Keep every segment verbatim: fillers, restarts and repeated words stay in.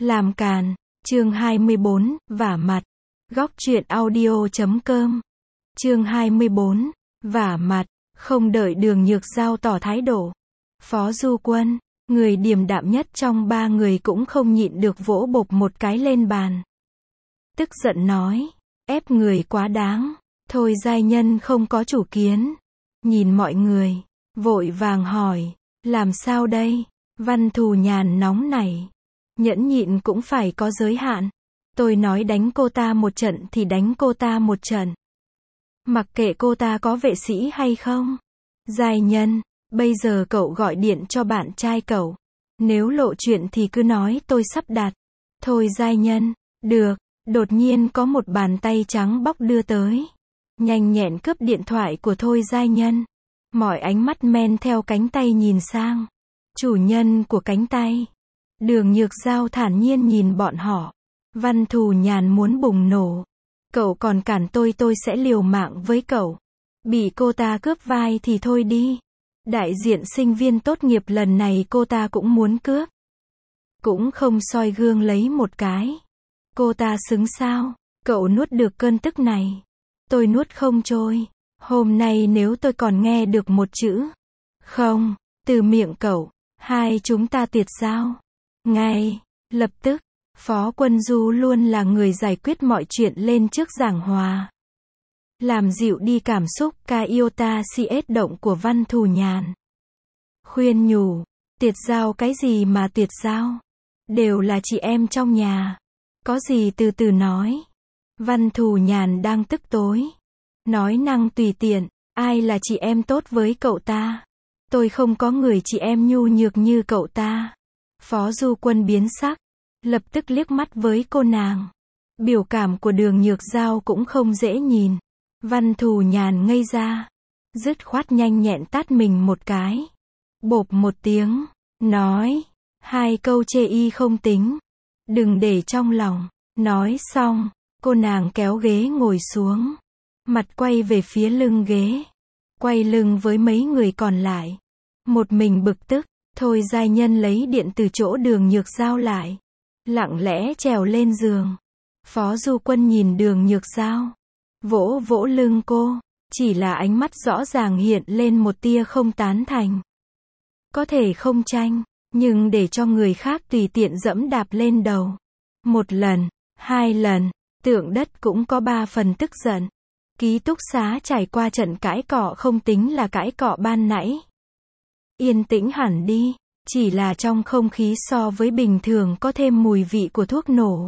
Làm càn, chương hai mươi bốn, vả mặt. Góc truyện audio chấm com. Chương hai mươi bốn, vả mặt, không đợi Đường Nhược Giao tỏ thái độ. Phó Du Quân, người điềm đạm nhất trong ba người cũng không nhịn được vỗ bộp một cái lên bàn. Tức giận nói, ép người quá đáng, thôi giai nhân không có chủ kiến. Nhìn mọi người, vội vàng hỏi, làm sao đây? Văn Thù Nhàn nóng nảy. Nhẫn nhịn cũng phải có giới hạn. Tôi nói đánh cô ta một trận thì đánh cô ta một trận. Mặc kệ cô ta có vệ sĩ hay không. Giai nhân, bây giờ cậu gọi điện cho bạn trai cậu. Nếu lộ chuyện thì cứ nói tôi sắp đặt. Thôi giai nhân, được. Đột nhiên có một bàn tay trắng bóc đưa tới. Nhanh nhẹn cướp điện thoại của Thôi giai nhân. Mọi ánh mắt men theo cánh tay nhìn sang. Chủ nhân của cánh tay. Đường Nhược Giao thản nhiên nhìn bọn họ. Văn Thù Nhàn muốn bùng nổ. Cậu còn cản tôi tôi sẽ liều mạng với cậu. Bị cô ta cướp vai thì thôi đi. Đại diện sinh viên tốt nghiệp lần này cô ta cũng muốn cướp. Cũng không soi gương lấy một cái. Cô ta xứng sao? Cậu nuốt được cơn tức này. Tôi nuốt không trôi. Hôm nay nếu tôi còn nghe được một chữ không từ miệng cậu, hai chúng ta tiệt giao. Ngay lập tức, Phó Quân Du luôn là người giải quyết mọi chuyện lên trước giảng hòa. Làm dịu đi cảm xúc ca iota cs động của Văn Thù Nhàn. Khuyên nhủ, tiệt giao cái gì mà tiệt giao? Đều là chị em trong nhà. Có gì từ từ nói. Văn Thù Nhàn đang tức tối. Nói năng tùy tiện, ai là chị em tốt với cậu ta? Tôi không có người chị em nhu nhược như cậu ta. Phó Du Quân biến sắc, lập tức liếc mắt với cô nàng. Biểu cảm của Đường Nhược Giao cũng không dễ nhìn. Văn Thù Nhàn ngây ra, dứt khoát nhanh nhẹn tát mình một cái. Bộp một tiếng, nói, hai câu chê y không tính. Đừng để trong lòng. Nói xong, cô nàng kéo ghế ngồi xuống. Mặt quay về phía lưng ghế. Quay lưng với mấy người còn lại. Một mình bực tức, Thôi giai nhân lấy điện từ chỗ Đường Nhược Giao lại. Lặng lẽ trèo lên giường. Phó Du Quân nhìn Đường Nhược Giao. Vỗ vỗ lưng cô. Chỉ là ánh mắt rõ ràng hiện lên một tia không tán thành. Có thể không tranh, nhưng để cho người khác tùy tiện dẫm đạp lên đầu. Một lần, hai lần, Tượng Đất cũng có ba phần tức giận. Ký túc xá trải qua trận cãi cọ không tính là cãi cọ ban nãy. Yên tĩnh hẳn đi, chỉ là trong không khí so với bình thường có thêm mùi vị của thuốc nổ.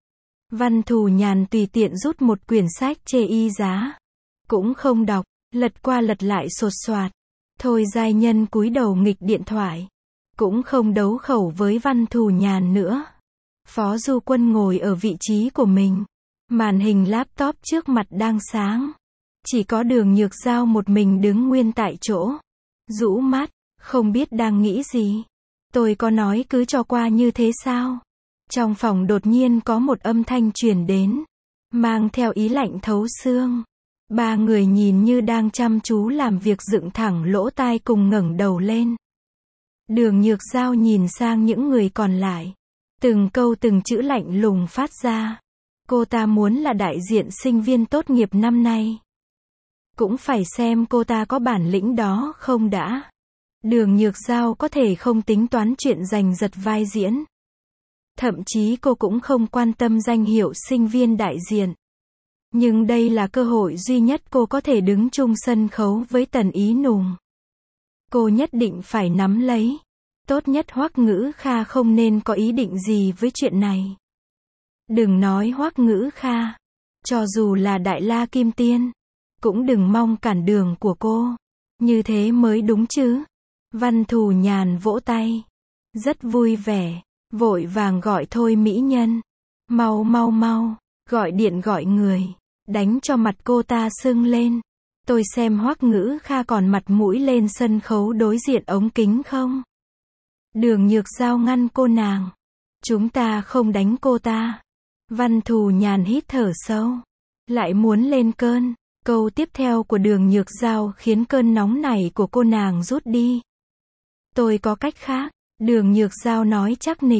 Văn Thù Nhàn tùy tiện rút một quyển sách chê y giá. Cũng không đọc, lật qua lật lại sột soạt. Thôi giai nhân cúi đầu nghịch điện thoại. Cũng không đấu khẩu với Văn Thù Nhàn nữa. Phó Du Quân ngồi ở vị trí của mình. Màn hình laptop trước mặt đang sáng. Chỉ có Đường Nhược Giao một mình đứng nguyên tại chỗ. Rũ mắt, không biết đang nghĩ gì. Tôi có nói cứ cho qua như thế sao? Trong phòng đột nhiên có một âm thanh truyền đến. Mang theo ý lạnh thấu xương. Ba người nhìn như đang chăm chú làm việc dựng thẳng lỗ tai cùng ngẩng đầu lên. Đường Nhược Giao nhìn sang những người còn lại. Từng câu từng chữ lạnh lùng phát ra. Cô ta muốn là đại diện sinh viên tốt nghiệp năm nay. Cũng phải xem cô ta có bản lĩnh đó không đã. Đường Nhược Giao có thể không tính toán chuyện giành giật vai diễn. Thậm chí cô cũng không quan tâm danh hiệu sinh viên đại diện. Nhưng đây là cơ hội duy nhất cô có thể đứng chung sân khấu với Tần Ý Nùng. Cô nhất định phải nắm lấy. Tốt nhất Hoắc Ngữ Kha không nên có ý định gì với chuyện này. Đừng nói Hoắc Ngữ Kha. Cho dù là Đại La Kim Tiên. Cũng đừng mong cản đường của cô. Như thế mới đúng chứ. Văn Thù Nhàn vỗ tay. Rất vui vẻ. Vội vàng gọi Thôi mỹ nhân. Mau mau mau. Gọi điện gọi người. Đánh cho mặt cô ta sưng lên. Tôi xem Hoắc Ngữ Kha còn mặt mũi lên sân khấu đối diện ống kính không? Đường Nhược Giao ngăn cô nàng. Chúng ta không đánh cô ta. Văn Thù Nhàn hít thở sâu. Lại muốn lên cơn. Câu tiếp theo của Đường Nhược Giao khiến cơn nóng này của cô nàng rút đi. Tôi có cách khác. Đường Nhược Giao nói chắc nịch.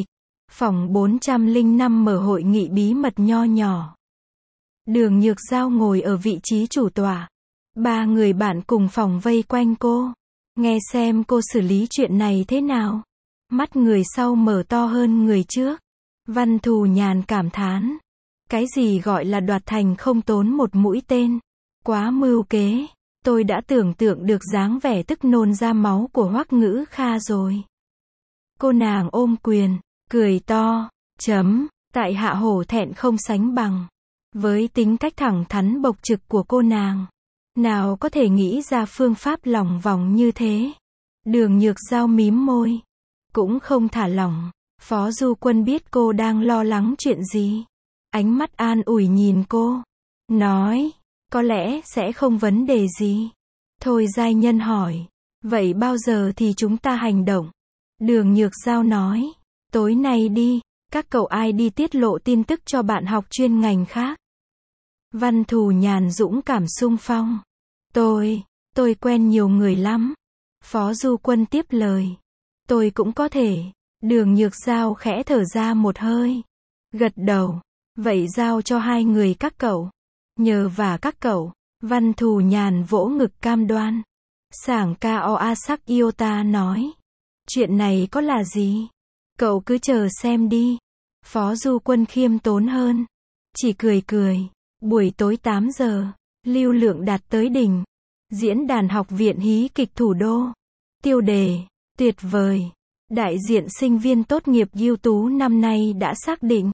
Phòng bốn trăm lẻ năm mở hội nghị bí mật nho nhỏ. Đường Nhược Giao ngồi ở vị trí chủ tọa. Ba người bạn cùng phòng vây quanh cô. Nghe xem cô xử lý chuyện này thế nào. Mắt người sau mở to hơn người trước. Văn Thù Nhàn cảm thán. Cái gì gọi là đoạt thành không tốn một mũi tên. Quá mưu kế. Tôi đã tưởng tượng được dáng vẻ tức nôn ra máu của Hoắc Ngữ Kha rồi. Cô nàng ôm quyền, cười to, chấm, tại hạ hổ thẹn không sánh bằng. Với tính cách thẳng thắn bộc trực của cô nàng, nào có thể nghĩ ra phương pháp lòng vòng như thế. Đường Nhược Giao mím môi, cũng không thả lỏng. Phó Du Quân biết cô đang lo lắng chuyện gì. Ánh mắt an ủi nhìn cô, nói, có lẽ sẽ không vấn đề gì. Thôi giai nhân hỏi, vậy bao giờ thì chúng ta hành động? Đường Nhược Giao nói, tối nay đi, các cậu ai đi tiết lộ tin tức cho bạn học chuyên ngành khác. Văn Thù Nhàn dũng cảm xung phong. Tôi, tôi quen nhiều người lắm. Phó Du Quân tiếp lời. Tôi cũng có thể. Đường Nhược Giao khẽ thở ra một hơi. Gật đầu. Vậy giao cho hai người các cậu. Nhờ vả các cậu. Văn Thù Nhàn vỗ ngực cam đoan. Sảng Cao Asak Iota nói. Chuyện này có là gì? Cậu cứ chờ xem đi. Phó Du Quân khiêm tốn hơn. Chỉ cười cười. Buổi tối tám giờ. Lưu lượng đạt tới đỉnh. Diễn đàn học viện hí kịch thủ đô. Tiêu đề. Tuyệt vời. Đại diện sinh viên tốt nghiệp ưu tú năm nay đã xác định.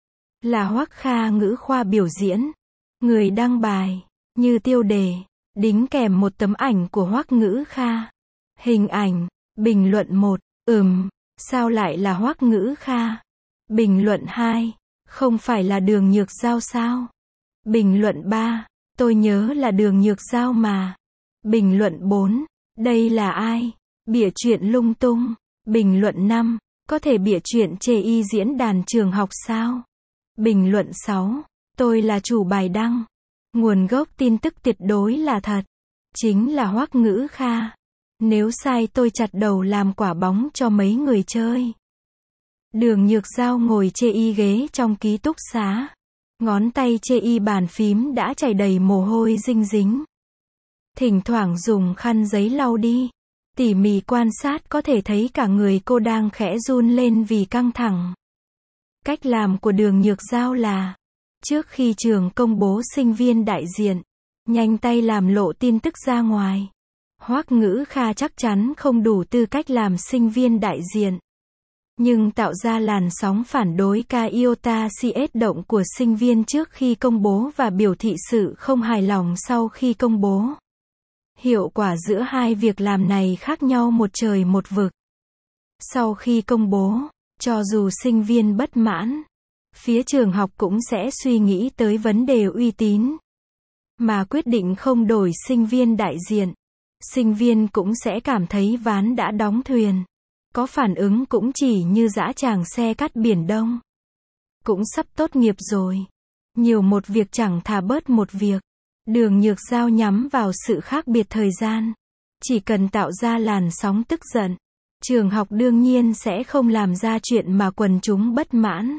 Là Hoắc Kha ngữ khoa biểu diễn. Người đăng bài. Như tiêu đề. Đính kèm một tấm ảnh của Hoắc Ngữ Kha. Hình ảnh. Bình luận một. Ừm. Sao lại là Hoắc Ngữ Kha? Bình luận hai. Không phải là Đường Nhược Giao sao? Bình luận ba. Tôi nhớ là Đường Nhược Giao mà. Bình luận bốn. Đây là ai? Bịa chuyện lung tung. Bình luận năm. Có thể bịa chuyện chê y diễn đàn trường học sao? Bình luận sáu. Tôi là chủ bài đăng. Nguồn gốc tin tức tuyệt đối là thật. Chính là Hoắc Ngữ Kha. Nếu sai tôi chặt đầu làm quả bóng cho mấy người chơi. Đường Nhược Giao ngồi chê y ghế trong ký túc xá. Ngón tay chê y bàn phím đã chảy đầy mồ hôi dinh dính. Thỉnh thoảng dùng khăn giấy lau đi. Tỉ mỉ quan sát có thể thấy cả người cô đang khẽ run lên vì căng thẳng. Cách làm của Đường Nhược Giao là, trước khi trường công bố sinh viên đại diện, nhanh tay làm lộ tin tức ra ngoài. Hoắc Ngữ Kha chắc chắn không đủ tư cách làm sinh viên đại diện. Nhưng tạo ra làn sóng phản đối ca iota cs động của sinh viên trước khi công bố và biểu thị sự không hài lòng sau khi công bố. Hiệu quả giữa hai việc làm này khác nhau một trời một vực. Sau khi công bố, cho dù sinh viên bất mãn, phía trường học cũng sẽ suy nghĩ tới vấn đề uy tín. Mà quyết định không đổi sinh viên đại diện. Sinh viên cũng sẽ cảm thấy ván đã đóng thuyền. Có phản ứng cũng chỉ như dã tràng xe cắt biển Đông. Cũng sắp tốt nghiệp rồi. Nhiều một việc chẳng thà bớt một việc. Đường Nhược Giao nhắm vào sự khác biệt thời gian. Chỉ cần tạo ra làn sóng tức giận. Trường học đương nhiên sẽ không làm ra chuyện mà quần chúng bất mãn.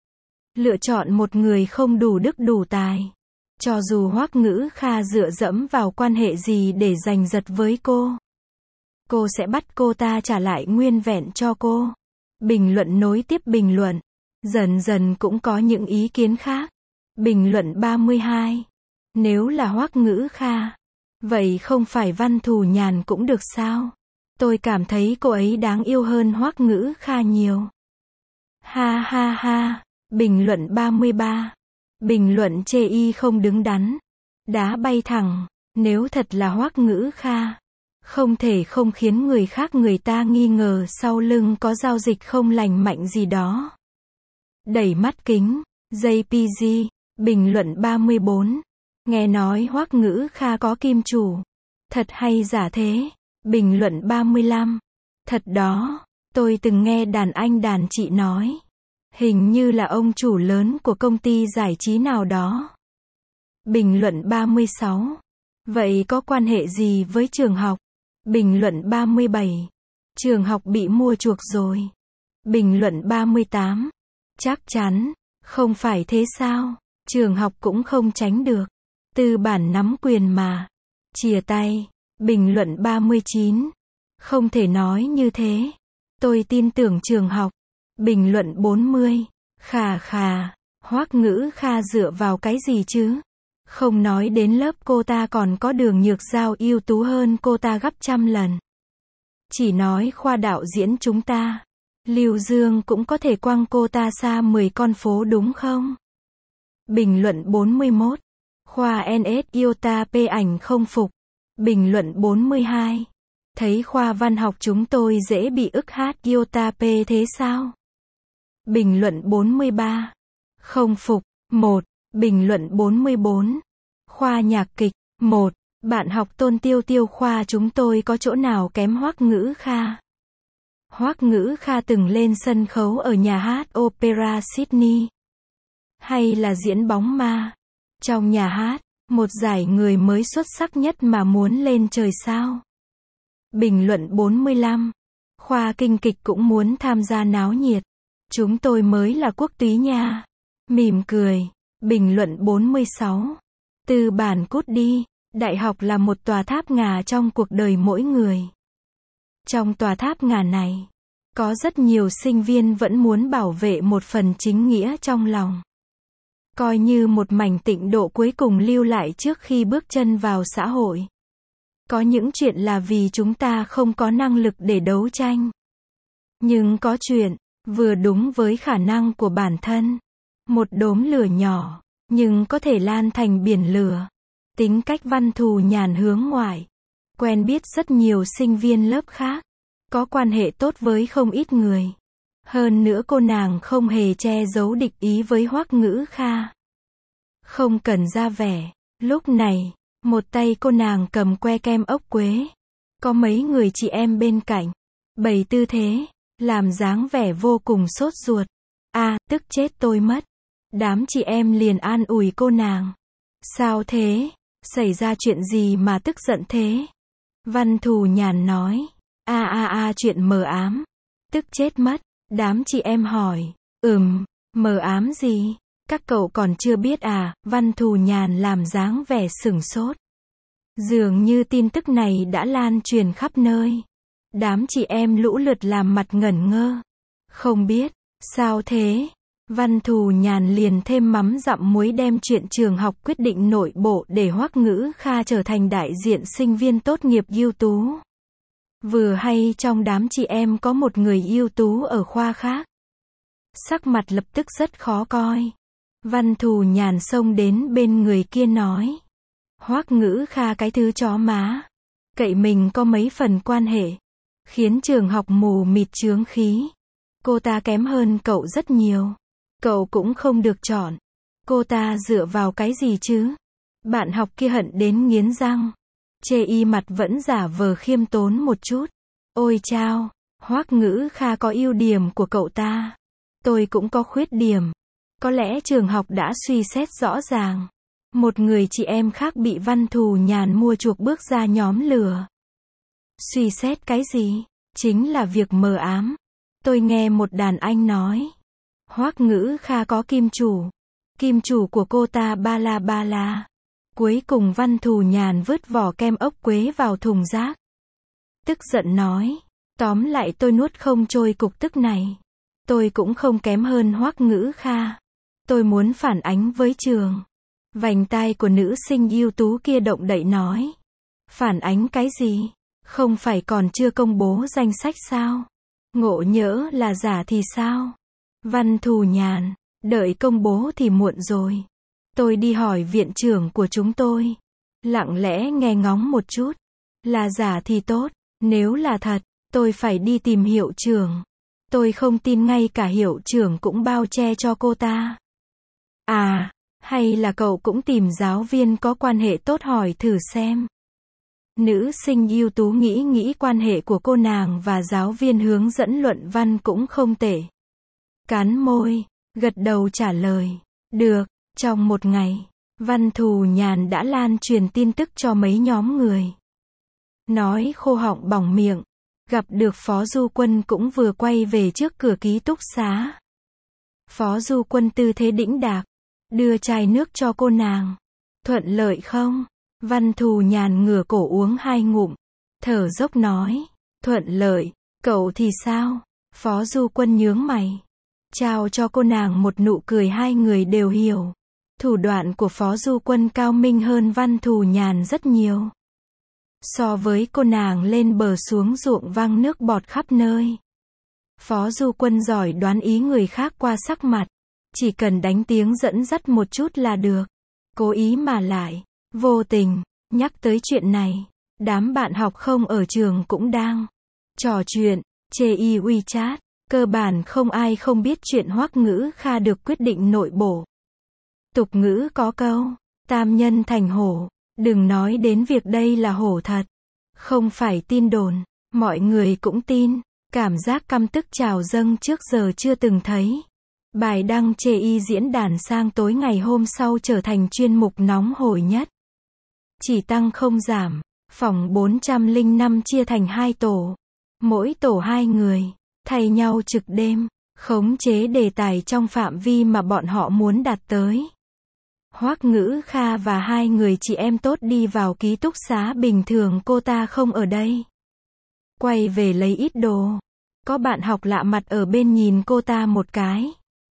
Lựa chọn một người không đủ đức đủ tài. Cho dù Hoắc Ngữ Kha dựa dẫm vào quan hệ gì để giành giật với cô. Cô sẽ bắt cô ta trả lại nguyên vẹn cho cô. Bình luận nối tiếp bình luận. Dần dần cũng có những ý kiến khác. Bình luận ba mươi hai. Nếu là Hoắc Ngữ Kha, vậy không phải Văn Thù Nhàn cũng được sao? Tôi cảm thấy cô ấy đáng yêu hơn Hoắc Ngữ Kha nhiều. Ha ha ha. Bình luận ba mươi ba. Bình luận chê y không đứng đắn. Đá bay thẳng. Nếu thật là Hoắc Ngữ Kha, không thể không khiến người khác người ta nghi ngờ sau lưng có giao dịch không lành mạnh gì đó. Đẩy mắt kính. jê pê giê. Bình luận ba mươi bốn. Nghe nói Hoắc Ngữ Kha có kim chủ. Thật hay giả thế? Bình luận ba mươi lăm. Thật đó. Tôi từng nghe đàn anh đàn chị nói. Hình như là ông chủ lớn của công ty giải trí nào đó. Bình luận ba mươi sáu. Vậy có quan hệ gì với trường học? Bình luận ba mươi bảy. Trường học bị mua chuộc rồi. Bình luận ba mươi tám. Chắc chắn, không phải thế sao? Trường học cũng không tránh được. Tư bản nắm quyền mà. Chia tay. Bình luận ba mươi chín. Không thể nói như thế. Tôi tin tưởng trường học. Bình luận bốn mươi. Khà khà. Hoắc Ngữ Kha dựa vào cái gì chứ? Không nói đến lớp cô ta còn có Đường Nhược Giao ưu tú hơn cô ta gấp trăm lần. Chỉ nói khoa đạo diễn chúng ta. Lưu Dương cũng có thể quăng cô ta xa mười con phố đúng không? Bình luận bốn mươi mốt. Khoa en ét yêu ta p ảnh không phục. Bình luận bốn mươi hai. Thấy khoa văn học chúng tôi dễ bị ức hát yêu ta p thế sao? Bình luận bốn mươi ba. Không phục. một. Bình luận bốn mươi bốn. Khoa nhạc kịch. một. Bạn học Tôn Tiêu Tiêu khoa chúng tôi có chỗ nào kém Hoắc Ngữ Kha? Hoắc Ngữ Kha từng lên sân khấu ở nhà hát Opera Sydney. Hay là diễn bóng ma. Trong nhà hát, một giải người mới xuất sắc nhất mà muốn lên trời sao? Bình luận bốn mươi lăm. Khoa kinh kịch cũng muốn tham gia náo nhiệt. Chúng tôi mới là quốc túy nha. Mỉm cười. Bình luận bốn mươi sáu. Tư bản cút đi. Đại học là một tòa tháp ngà trong cuộc đời mỗi người. Trong tòa tháp ngà này, có rất nhiều sinh viên vẫn muốn bảo vệ một phần chính nghĩa trong lòng. Coi như một mảnh tịnh độ cuối cùng lưu lại trước khi bước chân vào xã hội. Có những chuyện là vì chúng ta không có năng lực để đấu tranh. Nhưng có chuyện, vừa đúng với khả năng của bản thân. Một đốm lửa nhỏ, nhưng có thể lan thành biển lửa. Tính cách Văn Thù Nhàn hướng ngoại. Quen biết rất nhiều sinh viên lớp khác. Có quan hệ tốt với không ít người. Hơn nữa cô nàng không hề che giấu địch ý với Hoắc Ngữ Kha. Không cần ra vẻ. Lúc này, một tay cô nàng cầm que kem ốc quế. Có mấy người chị em bên cạnh. Bày tư thế, làm dáng vẻ vô cùng sốt ruột. À, tức chết tôi mất. Đám chị em liền an ủi cô nàng. Sao thế? Xảy ra chuyện gì mà tức giận thế? Văn Thù Nhàn nói. A a a chuyện mờ ám. Tức chết mất. Đám chị em hỏi. Ừm, mờ ám gì? Các cậu còn chưa biết à? Văn Thù Nhàn làm dáng vẻ sửng sốt. Dường như tin tức này đã lan truyền khắp nơi. Đám chị em lũ lượt làm mặt ngẩn ngơ. Không biết. Sao thế? Văn Thù Nhàn liền thêm mắm dặm muối đem chuyện trường học quyết định nội bộ để Hoắc Ngữ Kha trở thành đại diện sinh viên tốt nghiệp ưu tú. Vừa hay trong đám chị em có một người ưu tú ở khoa khác. Sắc mặt lập tức rất khó coi. Văn Thù Nhàn xông đến bên người kia nói. Hoắc Ngữ Kha cái thứ chó má. Cậy mình có mấy phần quan hệ. Khiến trường học mù mịt chướng khí. Cô ta kém hơn cậu rất nhiều. Cậu cũng không được chọn. Cô ta dựa vào cái gì chứ? Bạn học kia hận đến nghiến răng. Chê y mặt vẫn giả vờ khiêm tốn một chút. Ôi chao, Hoắc Ngữ Kha có ưu điểm của cậu ta. Tôi cũng có khuyết điểm. Có lẽ trường học đã suy xét rõ ràng. Một người chị em khác bị Văn Thù Nhàn mua chuộc bước ra nhóm lừa. Suy xét cái gì? Chính là việc mờ ám. Tôi nghe một đàn anh nói. Hoắc Ngữ Kha có kim chủ. Kim chủ của cô ta ba la ba la. Cuối cùng Văn Thù Nhàn vứt vỏ kem ốc quế vào thùng rác. Tức giận nói. Tóm lại tôi nuốt không trôi cục tức này. Tôi cũng không kém hơn Hoắc Ngữ Kha. Tôi muốn phản ánh với trường. Vành tai của nữ sinh ưu tú kia động đậy nói. Phản ánh cái gì? Không phải còn chưa công bố danh sách sao? Ngộ nhỡ là giả thì sao? Văn Thù Nhàn, đợi công bố thì muộn rồi. Tôi đi hỏi viện trưởng của chúng tôi. Lặng lẽ nghe ngóng một chút. Là giả thì tốt, nếu là thật, tôi phải đi tìm hiệu trưởng. Tôi không tin ngay cả hiệu trưởng cũng bao che cho cô ta. À, hay là cậu cũng tìm giáo viên có quan hệ tốt hỏi thử xem. Nữ sinh ưu tú nghĩ nghĩ quan hệ của cô nàng và giáo viên hướng dẫn luận văn cũng không tệ. Cắn môi, gật đầu trả lời. Được, trong một ngày, Văn Thù Nhàn đã lan truyền tin tức cho mấy nhóm người. Nói khô họng bỏng miệng. Gặp được Phó Du Quân cũng vừa quay về trước cửa ký túc xá. Phó Du Quân tư thế đĩnh đạc, đưa chai nước cho cô nàng. Thuận lợi không? Văn Thù Nhàn ngửa cổ uống hai ngụm, thở dốc nói. Thuận lợi, cậu thì sao? Phó Du Quân nhướng mày, trao cho cô nàng một nụ cười hai người đều hiểu. Thủ đoạn của Phó Du Quân cao minh hơn Văn Thù Nhàn rất nhiều. So với cô nàng lên bờ xuống ruộng văng nước bọt khắp nơi. Phó Du Quân giỏi đoán ý người khác qua sắc mặt. Chỉ cần đánh tiếng dẫn dắt một chút là được. Cố ý mà lại, vô tình, nhắc tới chuyện này. Đám bạn học không ở trường cũng đang trò chuyện, chê y WeChat. Cơ bản không ai không biết chuyện Hoắc Ngữ Kha được quyết định nội bộ. Tục ngữ có câu, tam nhân thành hổ. Đừng nói đến việc đây là hổ thật. Không phải tin đồn, mọi người cũng tin. Cảm giác căm tức trào dâng trước giờ chưa từng thấy. Bài đăng chê y diễn đàn sang tối ngày hôm sau trở thành chuyên mục nóng hổi nhất. Chỉ tăng không giảm. Phòng bốn trăm lẻ năm chia thành hai tổ. Mỗi tổ hai người, thay nhau trực đêm, khống chế đề tài trong phạm vi mà bọn họ muốn đạt tới. Hoắc Ngữ Kha và hai người chị em tốt đi vào ký túc xá bình thường cô ta không ở đây. Quay về lấy ít đồ. Có bạn học lạ mặt ở bên nhìn cô ta một cái.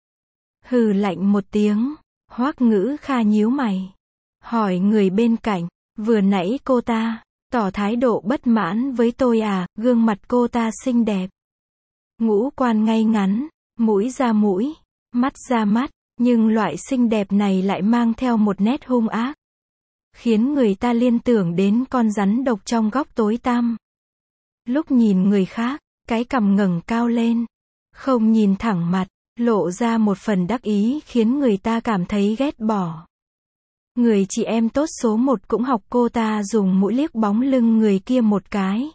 Hừ lạnh một tiếng. Hoắc Ngữ Kha nhíu mày. Hỏi người bên cạnh, vừa nãy cô ta tỏ thái độ bất mãn với tôi à? Gương mặt cô ta xinh đẹp. Ngũ quan ngay ngắn, mũi ra mũi, mắt ra mắt. Nhưng loại xinh đẹp này lại mang theo một nét hung ác. Khiến người ta liên tưởng đến con rắn độc trong góc tối tăm. Lúc nhìn người khác, cái cằm ngẩng cao lên. Không nhìn thẳng mặt, lộ ra một phần đắc ý khiến người ta cảm thấy ghét bỏ. Người chị em tốt số một cũng học cô ta dùng mũi liếc bóng lưng người kia một cái.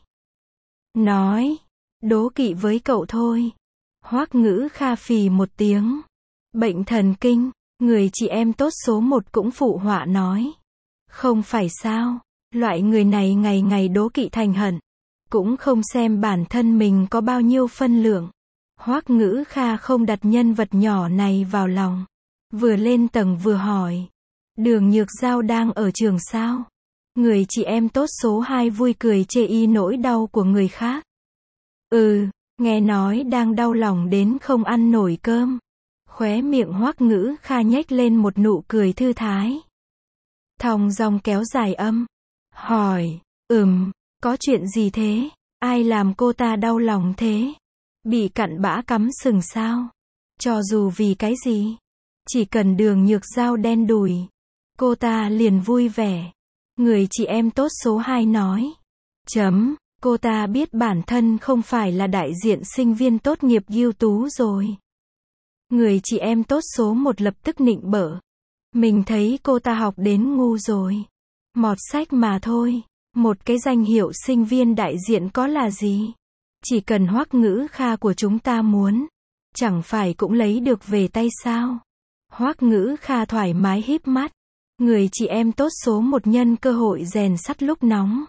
Nói, đố kỵ với cậu thôi. Hoắc Ngữ Kha phì một tiếng. Bệnh thần kinh, người chị em tốt số một cũng phụ họa nói. Không phải sao, loại người này ngày ngày đố kỵ thành hận. Cũng không xem bản thân mình có bao nhiêu phân lượng. Hoắc Ngữ Kha không đặt nhân vật nhỏ này vào lòng. Vừa lên tầng vừa hỏi. Đường Nhược Giao đang ở trường sao? Người chị em tốt số hai vui cười chê y nỗi đau của người khác. Ừ, nghe nói đang đau lòng đến không ăn nổi cơm. Khóe miệng Hoắc Ngữ Kha nhếch lên một nụ cười thư thái. Thong dong kéo dài âm. Hỏi, ừm, có chuyện gì thế? Ai làm cô ta đau lòng thế? Bị cặn bã cắm sừng sao? Cho dù vì cái gì? Chỉ cần Đường Nhược Giao đen đủi, cô ta liền vui vẻ. Người chị em tốt số hai nói. Chấm, cô ta biết bản thân không phải là đại diện sinh viên tốt nghiệp ưu tú rồi. Người chị em tốt số một lập tức nịnh bợ. Mình thấy cô ta học đến ngu rồi. Mọt sách mà thôi. Một cái danh hiệu sinh viên đại diện có là gì? Chỉ cần Hoắc Ngữ Kha của chúng ta muốn, chẳng phải cũng lấy được về tay sao? Hoắc Ngữ Kha thoải mái híp mắt. Người chị em tốt số một nhân cơ hội rèn sắt lúc nóng.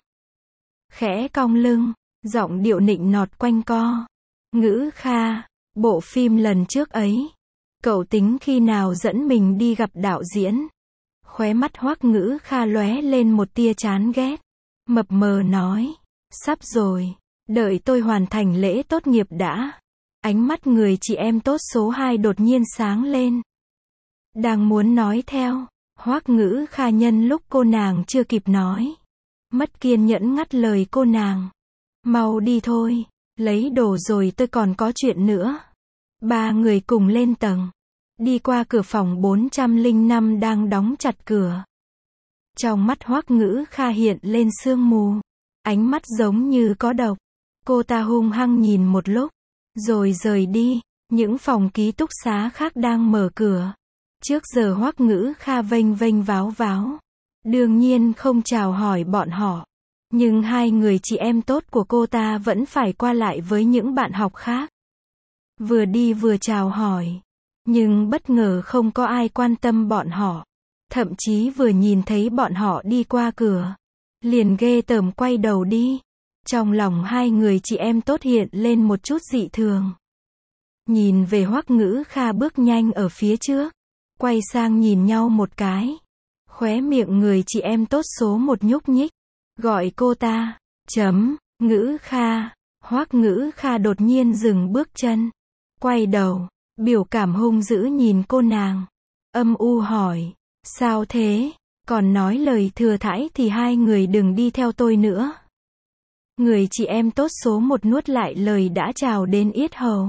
Khẽ cong lưng, giọng điệu nịnh nọt quanh co. Ngữ Kha, bộ phim lần trước ấy, cậu tính khi nào dẫn mình đi gặp đạo diễn? Khóe mắt Hoắc Ngữ Kha lóe lên một tia chán ghét. Mập mờ nói, sắp rồi, đợi tôi hoàn thành lễ tốt nghiệp đã. Ánh mắt người chị em tốt số hai đột nhiên sáng lên. Đang muốn nói theo, Hoắc Ngữ Kha nhân lúc cô nàng chưa kịp nói. Mất kiên nhẫn ngắt lời cô nàng. Mau đi thôi, lấy đồ rồi tôi còn có chuyện nữa. Ba người cùng lên tầng. Đi qua cửa phòng bốn trăm lẻ năm đang đóng chặt cửa. Trong mắt Hoắc Ngữ Kha hiện lên sương mù. Ánh mắt giống như có độc. Cô ta hung hăng nhìn một lúc, rồi rời đi. Những phòng ký túc xá khác đang mở cửa. Trước giờ Hoắc Ngữ Kha vênh vênh váo váo. Đương nhiên không chào hỏi bọn họ. Nhưng hai người chị em tốt của cô ta vẫn phải qua lại với những bạn học khác. Vừa đi vừa chào hỏi. Nhưng bất ngờ không có ai quan tâm bọn họ. Thậm chí vừa nhìn thấy bọn họ đi qua cửa, liền ghê tởm quay đầu đi. Trong lòng hai người chị em tốt hiện lên một chút dị thường. Nhìn về Hoắc Ngữ Kha bước nhanh ở phía trước. Quay sang nhìn nhau một cái. Khóe miệng người chị em tốt số một nhúc nhích. Gọi cô ta. Chấm. Ngữ Kha. Hoắc Ngữ Kha đột nhiên dừng bước chân. Quay đầu. Biểu cảm hung dữ nhìn cô nàng. Âm u hỏi. Sao thế? Còn nói lời thừa thãi thì hai người đừng đi theo tôi nữa. Người chị em tốt số một nuốt lại lời đã trào đến yết hầu.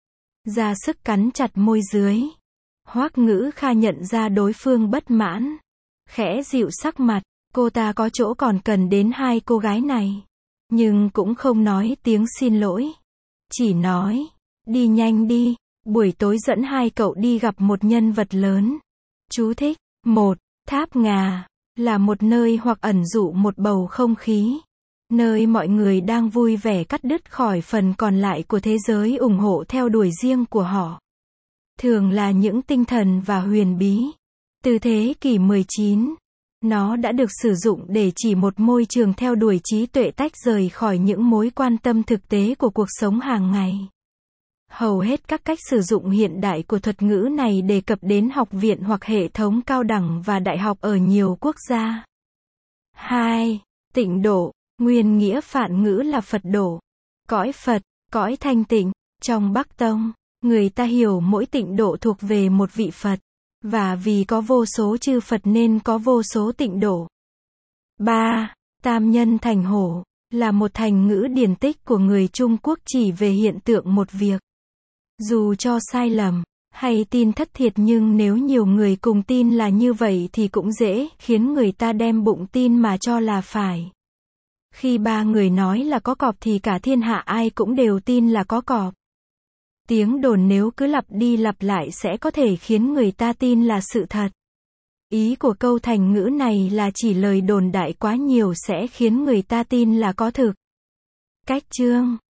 Ra sức cắn chặt môi dưới. Hoắc Ngữ Kha nhận ra đối phương bất mãn. Khẽ dịu sắc mặt. Cô ta có chỗ còn cần đến hai cô gái này. Nhưng cũng không nói tiếng xin lỗi. Chỉ nói. Đi nhanh đi. Buổi tối dẫn hai cậu đi gặp một nhân vật lớn. Chú thích. Một. Tháp Ngà. Là một nơi hoặc ẩn dụ một bầu không khí. Nơi mọi người đang vui vẻ cắt đứt khỏi phần còn lại của thế giới ủng hộ theo đuổi riêng của họ. Thường là những tinh thần và huyền bí. Từ thế kỷ mười chín, nó đã được sử dụng để chỉ một môi trường theo đuổi trí tuệ tách rời khỏi những mối quan tâm thực tế của cuộc sống hàng ngày. Hầu hết các cách sử dụng hiện đại của thuật ngữ này đề cập đến học viện hoặc hệ thống cao đẳng và đại học ở nhiều quốc gia. hai. Tịnh độ. Nguyên nghĩa phạn ngữ là Phật độ. Cõi Phật, cõi thanh tịnh. Trong Bắc Tông, người ta hiểu mỗi tịnh độ thuộc về một vị Phật. Và vì có vô số chư Phật nên có vô số tịnh độ. ba. Tam nhân thành hổ. Là một thành ngữ điển tích của người Trung Quốc chỉ về hiện tượng một việc. Dù cho sai lầm, hay tin thất thiệt nhưng nếu nhiều người cùng tin là như vậy thì cũng dễ khiến người ta đem bụng tin mà cho là phải. Khi ba người nói là có cọp thì cả thiên hạ ai cũng đều tin là có cọp. Tiếng đồn nếu cứ lặp đi lặp lại sẽ có thể khiến người ta tin là sự thật. Ý của câu thành ngữ này là chỉ lời đồn đại quá nhiều sẽ khiến người ta tin là có thực. Cách chương